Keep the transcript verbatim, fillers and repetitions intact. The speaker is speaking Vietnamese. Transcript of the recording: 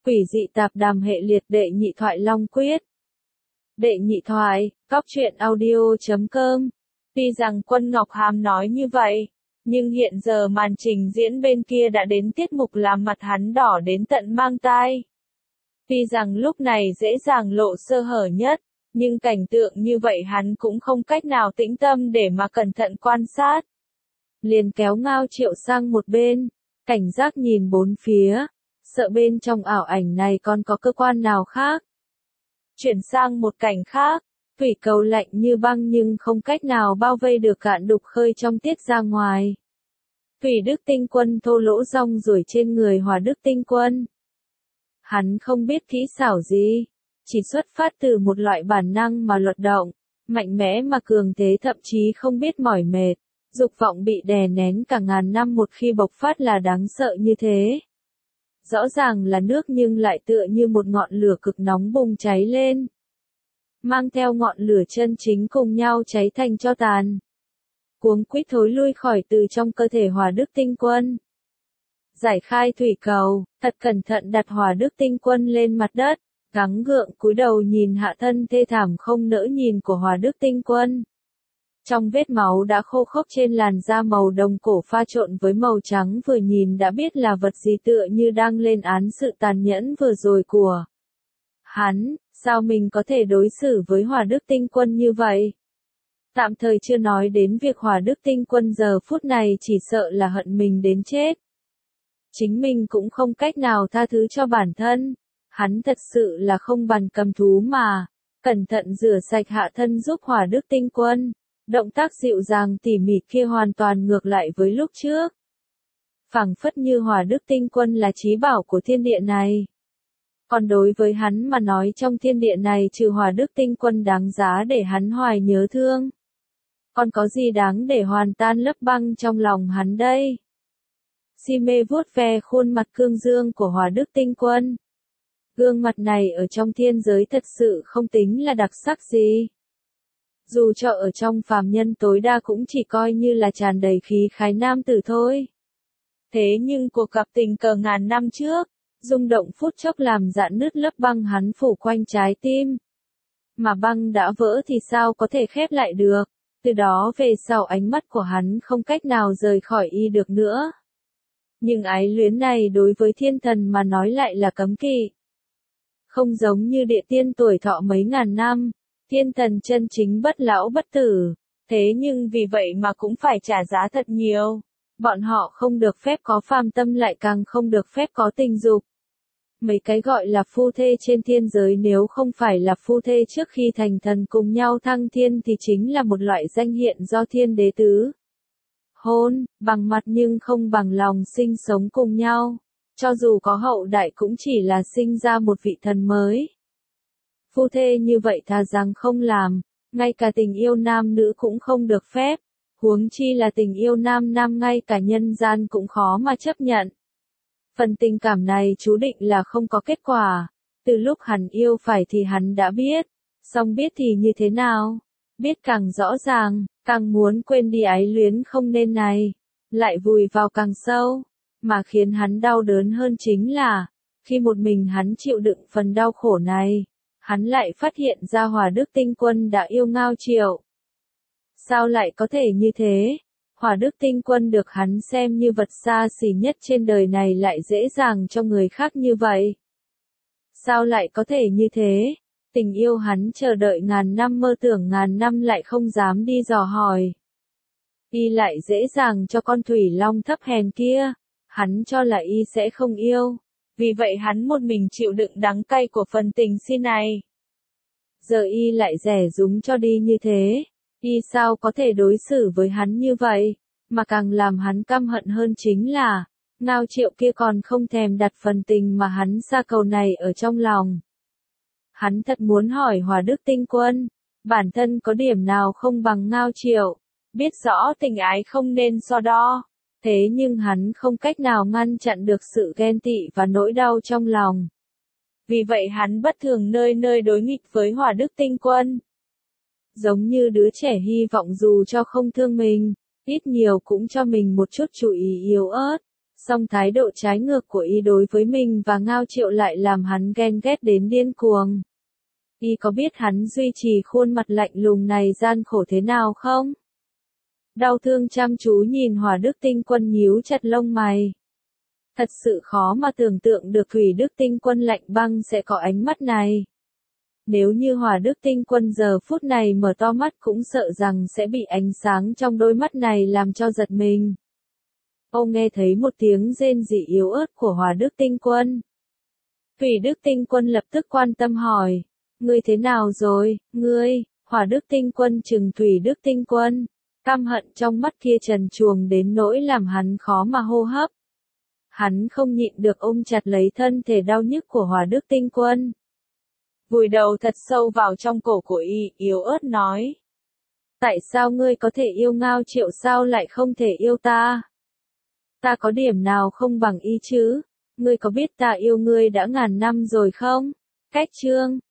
Quỷ dị tạp đàm hệ liệt đệ nhị thoại Long Quyết. Đệ nhị thoại, cóc truyện audio chấm com. Tuy rằng Quân Ngọc Hàm nói như vậy, nhưng hiện giờ màn trình diễn bên kia đã đến tiết mục làm mặt hắn đỏ đến tận mang tai. Tuy rằng lúc này dễ dàng lộ sơ hở nhất, nhưng cảnh tượng như vậy hắn cũng không cách nào tĩnh tâm để mà cẩn thận quan sát. Liền kéo Ngao Triệu sang một bên, cảnh giác nhìn bốn phía, sợ bên trong ảo ảnh này còn có cơ quan nào khác. Chuyển sang một cảnh khác, thủy cầu lạnh như băng nhưng không cách nào bao vây được Cạn Đục Khơi trong tiết ra ngoài. Thủy Đức Tinh Quân thô lỗ rong ruổi trên người Hỏa Đức Tinh Quân. Hắn không biết kỹ xảo gì, chỉ xuất phát từ một loại bản năng mà luật động, mạnh mẽ mà cường thế, thậm chí không biết mỏi mệt, dục vọng bị đè nén cả ngàn năm một khi bộc phát là đáng sợ như thế. Rõ ràng là nước nhưng lại tựa như một ngọn lửa cực nóng bùng cháy lên, mang theo ngọn lửa chân chính cùng nhau cháy thành tro tàn. Cuống quýt thối lui khỏi từ trong cơ thể Hỏa Đức Tinh Quân. Giải khai thủy cầu, thật cẩn thận đặt Hỏa Đức Tinh Quân lên mặt đất, gắng gượng cúi đầu nhìn hạ thân thê thảm không nỡ nhìn của Hỏa Đức Tinh Quân. Trong vết máu đã khô khốc trên làn da màu đồng cổ pha trộn với màu trắng, vừa nhìn đã biết là vật gì, tựa như đang lên án sự tàn nhẫn vừa rồi của hắn. Sao mình có thể đối xử với Hỏa Đức Tinh Quân như vậy? Tạm thời chưa nói đến việc Hỏa Đức Tinh Quân giờ phút này chỉ sợ là hận mình đến chết. Chính mình cũng không cách nào tha thứ cho bản thân. Hắn thật sự là không bằng cầm thú mà. Cẩn thận rửa sạch hạ thân giúp Hỏa Đức Tinh Quân. Động tác dịu dàng tỉ mỉ kia hoàn toàn ngược lại với lúc trước. Phảng phất như Hỏa Đức Tinh Quân là chí bảo của thiên địa này. Còn đối với hắn mà nói, trong thiên địa này trừ Hỏa Đức Tinh Quân đáng giá để hắn hoài nhớ thương, còn có gì đáng để hoàn tan lớp băng trong lòng hắn đây? Si mê vuốt ve khuôn mặt cương dương của Hỏa Đức Tinh Quân. Gương mặt này ở trong thiên giới thật sự không tính là đặc sắc gì. Dù cho ở trong phàm nhân tối đa cũng chỉ coi như là tràn đầy khí khái nam tử thôi. Thế nhưng cuộc gặp tình cờ ngàn năm trước, rung động phút chốc làm rạn nứt lớp băng hắn phủ quanh trái tim. Mà băng đã vỡ thì sao có thể khép lại được, từ đó về sau ánh mắt của hắn không cách nào rời khỏi y được nữa. Nhưng ái luyến này đối với thiên thần mà nói lại là cấm kỵ. Không giống như địa tiên tuổi thọ mấy ngàn năm, thiên thần chân chính bất lão bất tử, thế nhưng vì vậy mà cũng phải trả giá thật nhiều. Bọn họ không được phép có phàm tâm, lại càng không được phép có tình dục. Mấy cái gọi là phu thê trên thiên giới nếu không phải là phu thê trước khi thành thần cùng nhau thăng thiên thì chính là một loại danh hiện do thiên đế tứ hôn, bằng mặt nhưng không bằng lòng sinh sống cùng nhau. Cho dù có hậu đại cũng chỉ là sinh ra một vị thần mới. Phu thê như vậy thà rằng không làm, ngay cả tình yêu nam nữ cũng không được phép, huống chi là tình yêu nam nam, ngay cả nhân gian cũng khó mà chấp nhận. Phần tình cảm này chú định là không có kết quả. Từ lúc hắn yêu phải thì hắn đã biết, song biết thì như thế nào? Biết càng rõ ràng, càng muốn quên đi ái luyến không nên này, lại vùi vào càng sâu. Mà khiến hắn đau đớn hơn chính là, khi một mình hắn chịu đựng phần đau khổ này, hắn lại phát hiện ra Hỏa Đức Tinh Quân đã yêu Ngao Triệu. Sao lại có thể như thế? Hỏa Đức Tinh Quân được hắn xem như vật xa xỉ nhất trên đời này lại dễ dàng cho người khác như vậy. Sao lại có thể như thế? Tình yêu hắn chờ đợi ngàn năm, mơ tưởng ngàn năm lại không dám đi dò hỏi. Y lại dễ dàng cho con thủy long thấp hèn kia. Hắn cho là y sẽ không yêu. Vì vậy hắn một mình chịu đựng đắng cay của phần tình si này. Giờ y lại rẻ rúng cho đi như thế. Y sao có thể đối xử với hắn như vậy? Mà càng làm hắn căm hận hơn chính là, Ngao Triệu kia còn không thèm đặt phần tình mà hắn xa cầu này ở trong lòng. Hắn thật muốn hỏi Hỏa Đức Tinh Quân, bản thân có điểm nào không bằng Ngao Triệu, biết rõ tình ái không nên so đo. Thế nhưng hắn không cách nào ngăn chặn được sự ghen tị và nỗi đau trong lòng. Vì vậy hắn bất thường nơi nơi đối nghịch với Hỏa Đức Tinh Quân. Giống như đứa trẻ hy vọng dù cho không thương mình, ít nhiều cũng cho mình một chút chú ý yếu ớt. Song thái độ trái ngược của y đối với mình và Ngao Triệu lại làm hắn ghen ghét đến điên cuồng. Y có biết hắn duy trì khuôn mặt lạnh lùng này gian khổ thế nào không? Đau thương chăm chú nhìn Hỏa Đức Tinh Quân nhíu chặt lông mày. Thật sự khó mà tưởng tượng được Thủy Đức Tinh Quân lạnh băng sẽ có ánh mắt này. Nếu như Hỏa Đức Tinh Quân giờ phút này mở to mắt cũng sợ rằng sẽ bị ánh sáng trong đôi mắt này làm cho giật mình. Ông nghe thấy một tiếng rên rỉ yếu ớt của Hỏa Đức Tinh Quân. Thủy Đức Tinh Quân lập tức quan tâm hỏi, ngươi thế nào rồi, ngươi? Hỏa Đức Tinh Quân trừng Thủy Đức Tinh Quân, căm hận trong mắt kia trần truồng đến nỗi làm hắn khó mà hô hấp. Hắn không nhịn được ôm chặt lấy thân thể đau nhức của Hỏa Đức Tinh Quân. Vùi đầu thật sâu vào trong cổ của y, yếu ớt nói. Tại sao ngươi có thể yêu Ngao Triệu sao lại không thể yêu ta? Ta có điểm nào không bằng y chứ? Ngươi có biết ta yêu ngươi đã ngàn năm rồi không? Cách chương